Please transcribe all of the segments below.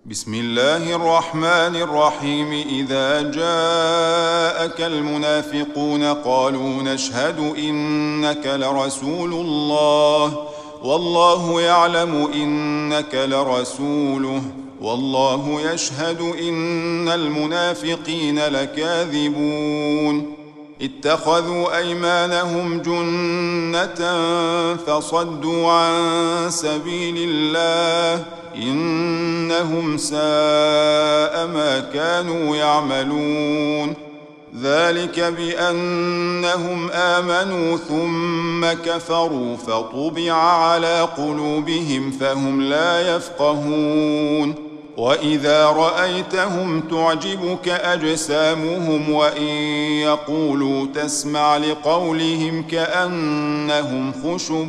بسم الله الرحمن الرحيم. إذا جاءك المنافقون قالوا نشهد إنك لرسول الله والله يعلم إنك لرسوله والله يشهد إن المنافقين لكاذبون. اتخذوا أيمانهم جنة فصدوا عن سبيل الله إنهم ساء ما كانوا يعملون. ذلك بأنهم آمنوا ثم كفروا فطبع على قلوبهم فهم لا يفقهون. وإذا رأيتهم تعجبك أجسامهم وإن يقولوا تسمع لقولهم كأنهم خشب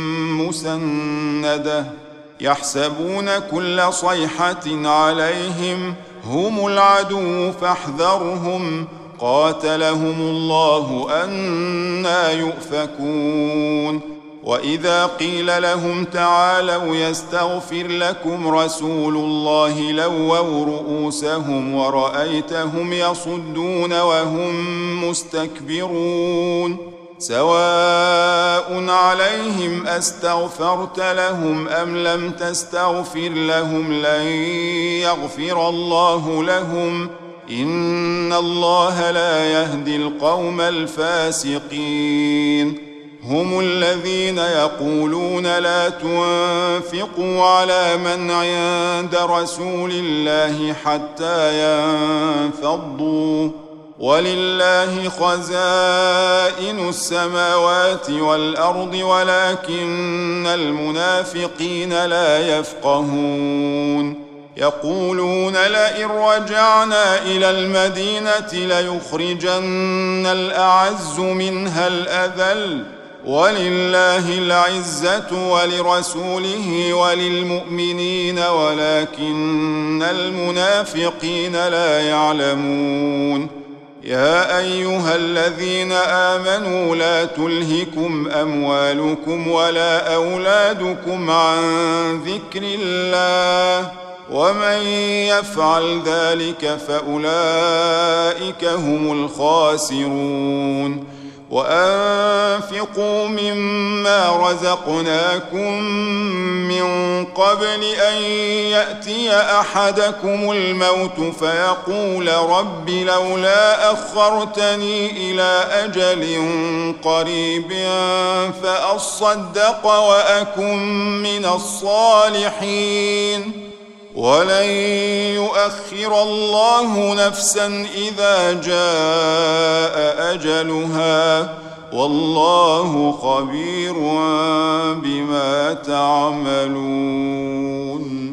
مسندة يحسبون كل صيحة عليهم هم العدو فاحذرهم قاتلهم الله أنى يؤفكون. وإذا قيل لهم تعالوا يستغفر لكم رسول الله لووا رؤوسهم ورأيتهم يصدون وهم مستكبرون. سواء عليهم أستغفرت لهم أم لم تستغفر لهم لن يغفر الله لهم إن الله لا يهدي القوم الفاسقين. هم الذين يقولون لا تنفقوا على من عند رسول الله حتى ينفضوا ولله خزائن السماوات والأرض ولكن المنافقين لا يفقهون. يقولون لئن رجعنا إلى المدينة ليخرجن الأعز منها الأذل ولله العزة ولرسوله وللمؤمنين ولكن المنافقين لا يعلمون. يا أيها الذين آمنوا لا تلهكم أموالكم ولا أولادكم عن ذكر الله ومن يفعل ذلك فأولئك هم الخاسرون. وأنفقوا مما رزقناكم من قبل أن يأتي أحدكم الموت فيقول رب لولا أخرتني إلى أجل قريب فأصدق وأكن من الصالحين ولن يؤخر الله نفسا إذا جاء أجلها والله خبير بما تعملون.